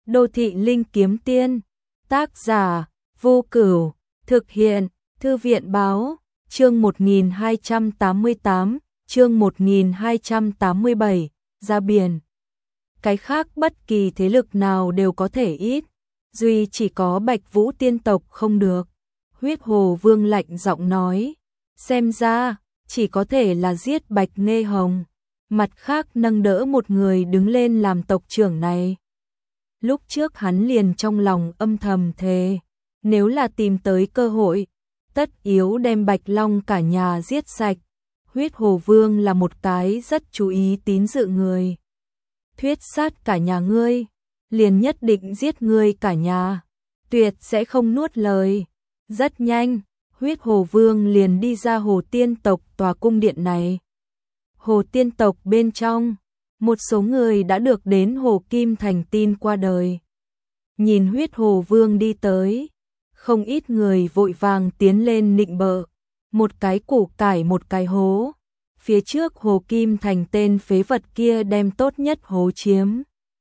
Đô thị linh kiếm tiên, tác giả, Vô Cửu, thực hiện, Thư viện báo, chương 1288, chương 1287, ra biển. Cái khác bất kỳ thế lực nào đều có thể ít, duy chỉ có Bạch Vũ tiên tộc không được. Huyết Hồ Vương lạnh giọng nói, xem ra, chỉ có thể là giết Bạch Nghê Hồng, mặt khác nâng đỡ một người đứng lên làm tộc trưởng này. Lúc trước hắn liền trong lòng âm thầm thề, nếu là tìm tới cơ hội, tất yếu đem Bạch Long cả nhà giết sạch. Huyết Hồ Vương là một cái rất chú ý tín dự người. Thuyết sát cả nhà ngươi, liền nhất định giết ngươi cả nhà, tuyệt sẽ không nuốt lời. Rất nhanh, Huyết Hồ Vương liền đi ra Hồ Tiên tộc tòa cung điện này. Hồ Tiên tộc bên trong, một số người đã được đến Hồ Kim Thành tin qua đời. Nhìn Huyết Hồ Vương đi tới, không ít người vội vàng tiến lên nịnh bợ, một cái củ cải một cái hố. Phía trước Hồ Kim Thành tên phế vật kia đem tốt nhất hố chiếm.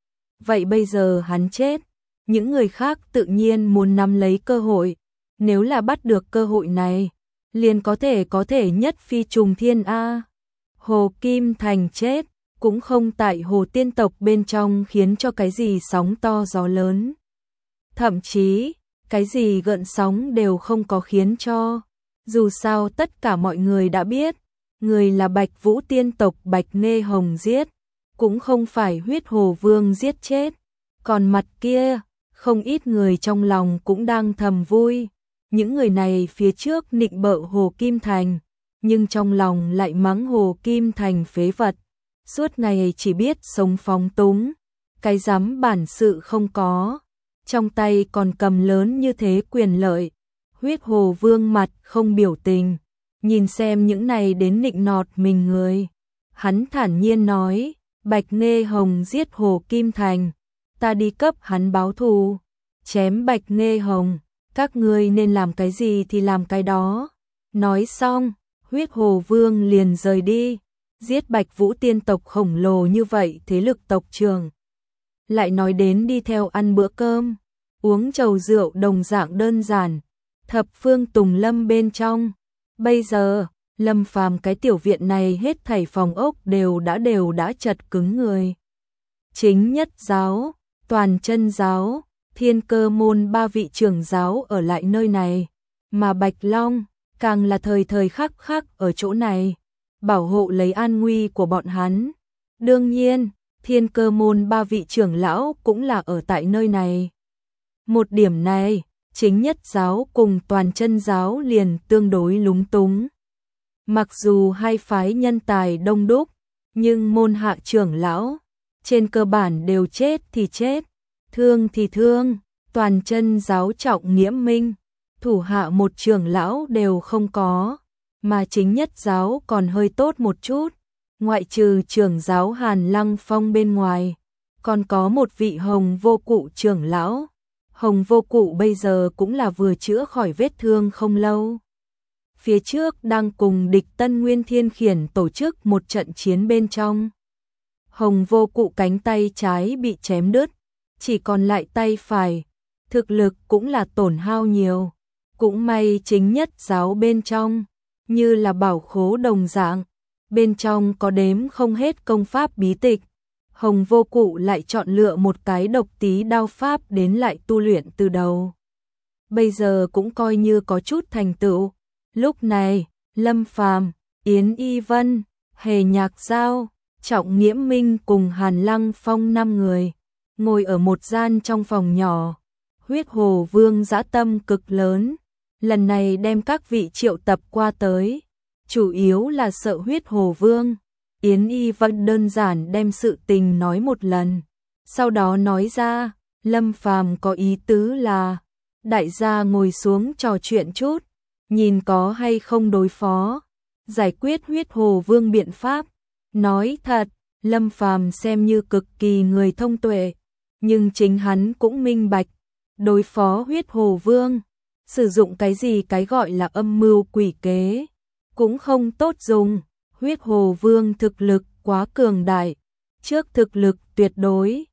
Vậy bây giờ hắn chết, những người khác tự nhiên muốn nắm lấy cơ hội, nếu là bắt được cơ hội này, liền có thể nhất phi trùng thiên a. Hồ Kim Thành chết, cũng không tại Hồ Tiên tộc bên trong khiến cho cái gì sóng to gió lớn. Thậm chí, cái gì gợn sóng đều không có khiến cho. Dù sao tất cả mọi người đã biết, người là Bạch Vũ tiên tộc Bạch Nghê Hồng giết, cũng không phải Huyết Hồ Vương giết chết. Còn mặt kia, không ít người trong lòng cũng đang thầm vui. Những người này phía trước nịnh bợ Hồ Kim Thành, nhưng trong lòng lại mắng Hồ Kim Thành phế vật. Suốt ngày chỉ biết sống phóng túng, cái dám bản sự không có, trong tay còn cầm lớn như thế quyền lợi. Huyết Hồ Vương mặt không biểu tình, nhìn xem những này đến nịnh nọt mình người. Hắn thản nhiên nói, Bạch Nghê Hồng giết Hồ Kim Thành, ta đi cấp hắn báo thù, chém Bạch Nghê Hồng, các ngươi nên làm cái gì thì làm cái đó. Nói xong, Huyết Hồ Vương liền rời đi. Giết Bạch Vũ tiên tộc khổng lồ như vậy thế lực tộc trưởng. Lại nói đến đi theo ăn bữa cơm, uống chầu rượu đồng dạng đơn giản. Thập phương Tùng Lâm bên trong. Bây giờ, Lâm Phàm cái tiểu viện này hết thảy phòng ốc đều đã chật cứng người. Chính nhất giáo, toàn chân giáo, Thiên Cơ môn ba vị trưởng giáo ở lại nơi này. Mà Bạch Long, càng là thời thời khắc khắc ở chỗ này, bảo hộ lấy an nguy của bọn hắn. Đương nhiên, Thiên Cơ môn ba vị trưởng lão cũng là ở tại nơi này. Một điểm này, chính nhất giáo cùng toàn chân giáo liền tương đối lúng túng. Mặc dù hai phái nhân tài đông đúc, nhưng môn hạ trưởng lão, trên cơ bản đều chết thì chết, thương thì thương. Toàn chân giáo trọng nghĩa minh, thủ hạ một trưởng lão đều không có, mà chính nhất giáo còn hơi tốt một chút, ngoại trừ trưởng giáo Hàn Lăng Phong bên ngoài, còn có một vị Hồng Vô Cụ trưởng lão. Hồng Vô Cụ bây giờ cũng là vừa chữa khỏi vết thương không lâu. Phía trước đang cùng địch Tân Nguyên Thiên Khiển tổ chức một trận chiến bên trong. Hồng Vô Cụ cánh tay trái bị chém đứt, chỉ còn lại tay phải. Thực lực cũng là tổn hao nhiều, cũng may chính nhất giáo bên trong, như là bảo khố đồng dạng, bên trong có đếm không hết công pháp bí tịch. Hồng Vô Cụ lại chọn lựa một cái độc tí đao pháp đến lại tu luyện từ đầu. Bây giờ cũng coi như có chút thành tựu. Lúc này, Lâm Phàm, Yến Y Vân, Hề Nhạc Giao, Trọng Nghĩa Minh cùng Hàn Lăng Phong 5 người, ngồi ở một gian trong phòng nhỏ. Huyết Hồ Vương dã tâm cực lớn, lần này đem các vị triệu tập qua tới, chủ yếu là sợ Huyết Hồ Vương. Yến Y Vân đơn giản đem sự tình nói một lần, sau đó nói ra, Lâm Phàm có ý tứ là, đại gia ngồi xuống trò chuyện chút, nhìn có hay không đối phó, giải quyết Huyết Hồ Vương biện pháp. Nói thật, Lâm Phàm xem như cực kỳ người thông tuệ, nhưng chính hắn cũng minh bạch, đối phó Huyết Hồ Vương, sử dụng cái gì cái gọi là âm mưu quỷ kế, cũng không tốt dùng. Huyết Hồ Vương thực lực quá cường đại, trước thực lực tuyệt đối,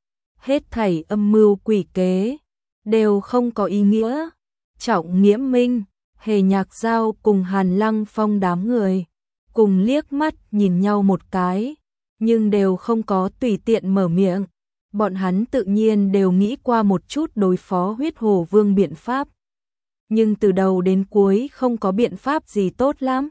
hết thảy âm mưu quỷ kế đều không có ý nghĩa. Trọng Nghiễm Minh, Hề Nhạc Giao cùng Hàn Lăng Phong đám người cùng liếc mắt nhìn nhau một cái, nhưng đều không có tùy tiện mở miệng. Bọn hắn tự nhiên đều nghĩ qua một chút đối phó Huyết Hồ Vương biện pháp, nhưng từ đầu đến cuối không có biện pháp gì tốt lắm.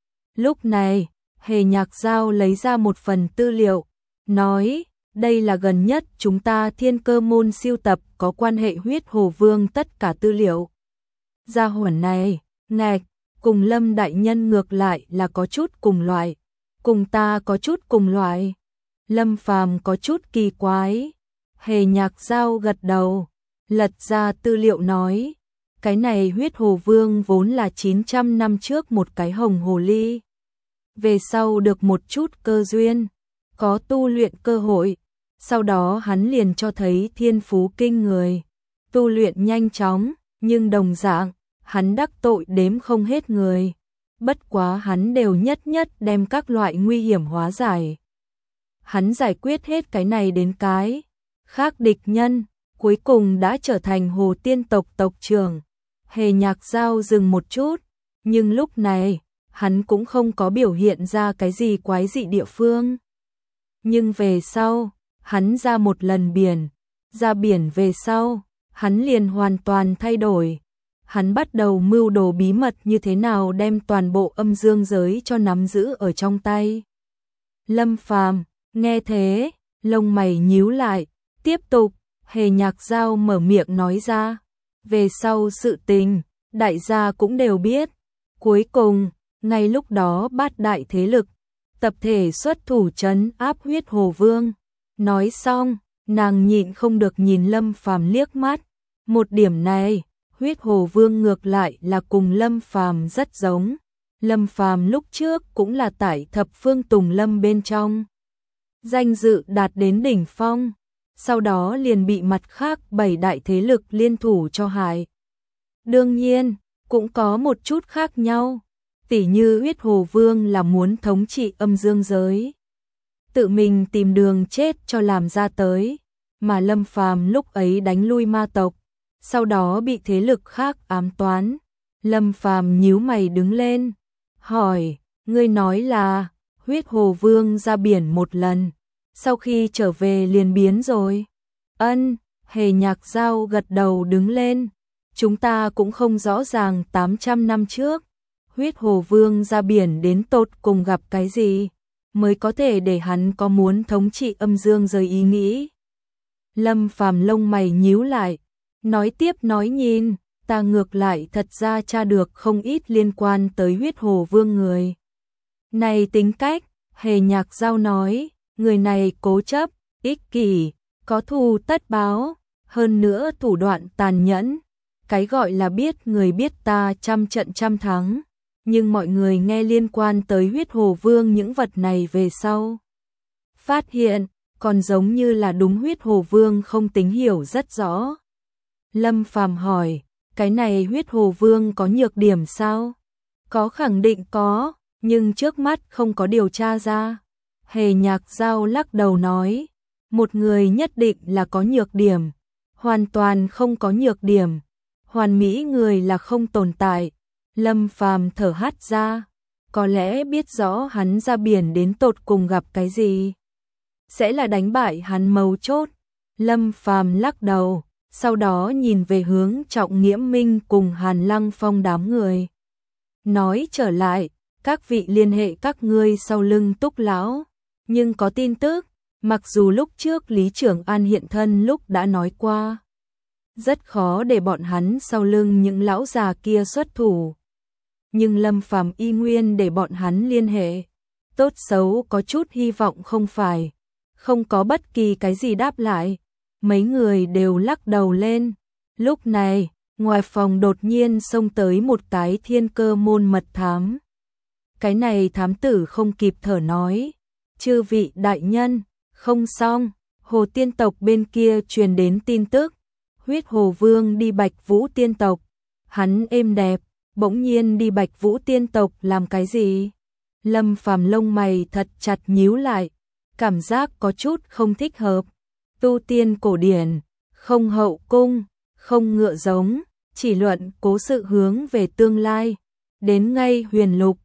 Lúc này, Hề Nhạc Giao lấy ra một phần tư liệu, nói, đây là gần nhất chúng ta Thiên Cơ môn siêu tập có quan hệ Huyết Hồ Vương tất cả tư liệu. Gia hỏa này, ngạch, cùng Lâm đại nhân ngược lại là có chút cùng loại, cùng ta có chút cùng loại. Lâm Phàm có chút kỳ quái. Hề Nhạc Giao gật đầu, lật ra tư liệu nói, cái này Huyết Hồ Vương vốn là 900 năm trước một cái hồng hồ ly. Về sau được một chút cơ duyên, có tu luyện cơ hội, sau đó hắn liền cho thấy thiên phú kinh người, tu luyện nhanh chóng, nhưng đồng dạng, hắn đắc tội đếm không hết người. Bất quá hắn đều nhất đem các loại nguy hiểm hóa giải. Hắn giải quyết hết cái này đến cái khác địch nhân, cuối cùng đã trở thành Hồ Tiên tộc tộc trưởng. Hề Nhạc Giao dừng một chút, nhưng lúc này, hắn cũng không có biểu hiện ra cái gì quái dị địa phương. Nhưng về sau, hắn ra một lần biển, ra biển về sau, hắn liền hoàn toàn thay đổi. Hắn bắt đầu mưu đồ bí mật như thế nào đem toàn bộ âm dương giới cho nắm giữ ở trong tay. Lâm Phàm nghe thế, lông mày nhíu lại, tiếp tục, Hề Nhạc Giao mở miệng nói ra. Về sau sự tình, đại gia cũng đều biết. Cuối cùng, ngay lúc đó bát đại thế lực, tập thể xuất thủ trấn áp Huyết Hồ Vương. Nói xong, nàng nhịn không được nhìn Lâm Phàm liếc mắt. Một điểm này, Huyết Hồ Vương ngược lại là cùng Lâm Phàm rất giống. Lâm Phàm lúc trước cũng là tại Thập Phương Tùng Lâm bên trong. Danh dự đạt đến đỉnh phong, sau đó liền bị mặt khác 7 đại thế lực liên thủ cho hại. Đương nhiên, cũng có một chút khác nhau, tỉ như Huyết Hồ Vương là muốn thống trị âm dương giới, tự mình tìm đường chết cho làm ra tới, mà Lâm Phàm lúc ấy đánh lui ma tộc, sau đó bị thế lực khác ám toán. Lâm Phàm nhíu mày đứng lên, hỏi, ngươi nói là Huyết Hồ Vương ra biển một lần, sau khi trở về liền biến rồi. Ân, Hề Nhạc Giao gật đầu đứng lên, chúng ta cũng không rõ ràng 800 năm trước, Huyết Hồ Vương ra biển đến tột cùng gặp cái gì, mới có thể để hắn có muốn thống trị âm dương giới ý nghĩ. Lâm Phàm lông mày nhíu lại, nói tiếp nói nhìn, ta ngược lại thật ra tra được không ít liên quan tới Huyết Hồ Vương người. Này tính cách, Hề Nhạc Giao nói, người này cố chấp, ích kỷ, có thù tất báo, hơn nữa thủ đoạn tàn nhẫn. Cái gọi là biết người biết ta trăm trận trăm thắng, nhưng mọi người nghe liên quan tới Huyết Hồ Vương những vật này về sau, phát hiện, còn giống như là đúng Huyết Hồ Vương không tính hiểu rất rõ. Lâm Phàm hỏi, cái này Huyết Hồ Vương có nhược điểm sao? Có, khẳng định có, nhưng trước mắt không có điều tra ra. Hề Nhạc Giao lắc đầu nói, một người nhất định là có nhược điểm, hoàn toàn không có nhược điểm, hoàn mỹ người là không tồn tại. Lâm Phàm thở hắt ra, có lẽ biết rõ hắn ra biển đến tột cùng gặp cái gì, sẽ là đánh bại hắn mấu chốt. Lâm Phàm lắc đầu, sau đó nhìn về hướng Trọng Nghiễm Minh cùng Hàn Lăng Phong đám người. Nói trở lại, các vị liên hệ các ngươi sau lưng Túc lão, nhưng có tin tức, mặc dù lúc trước Lý Trưởng An hiện thân lúc đã nói qua, rất khó để bọn hắn sau lưng những lão già kia xuất thủ. Nhưng Lâm Phàm y nguyên để bọn hắn liên hệ, tốt xấu có chút hy vọng không phải. Không có bất kỳ cái gì đáp lại, mấy người đều lắc đầu lên. Lúc này, ngoài phòng đột nhiên xông tới một cái Thiên Cơ môn mật thám. Cái này thám tử không kịp thở nói, chư vị đại nhân, không xong, Hồ Tiên tộc bên kia truyền đến tin tức, Huyết Hồ Vương đi Bạch Vũ Tiên tộc. Hắn êm đẹp, bỗng nhiên đi Bạch Vũ Tiên tộc làm cái gì? Lâm Phàm lông mày thật chặt nhíu lại, cảm giác có chút không thích hợp. tu tiên cổ điển, không hậu cung, không ngựa giống, chỉ luận cố sự hướng về tương lai. Đến ngay huyền lục,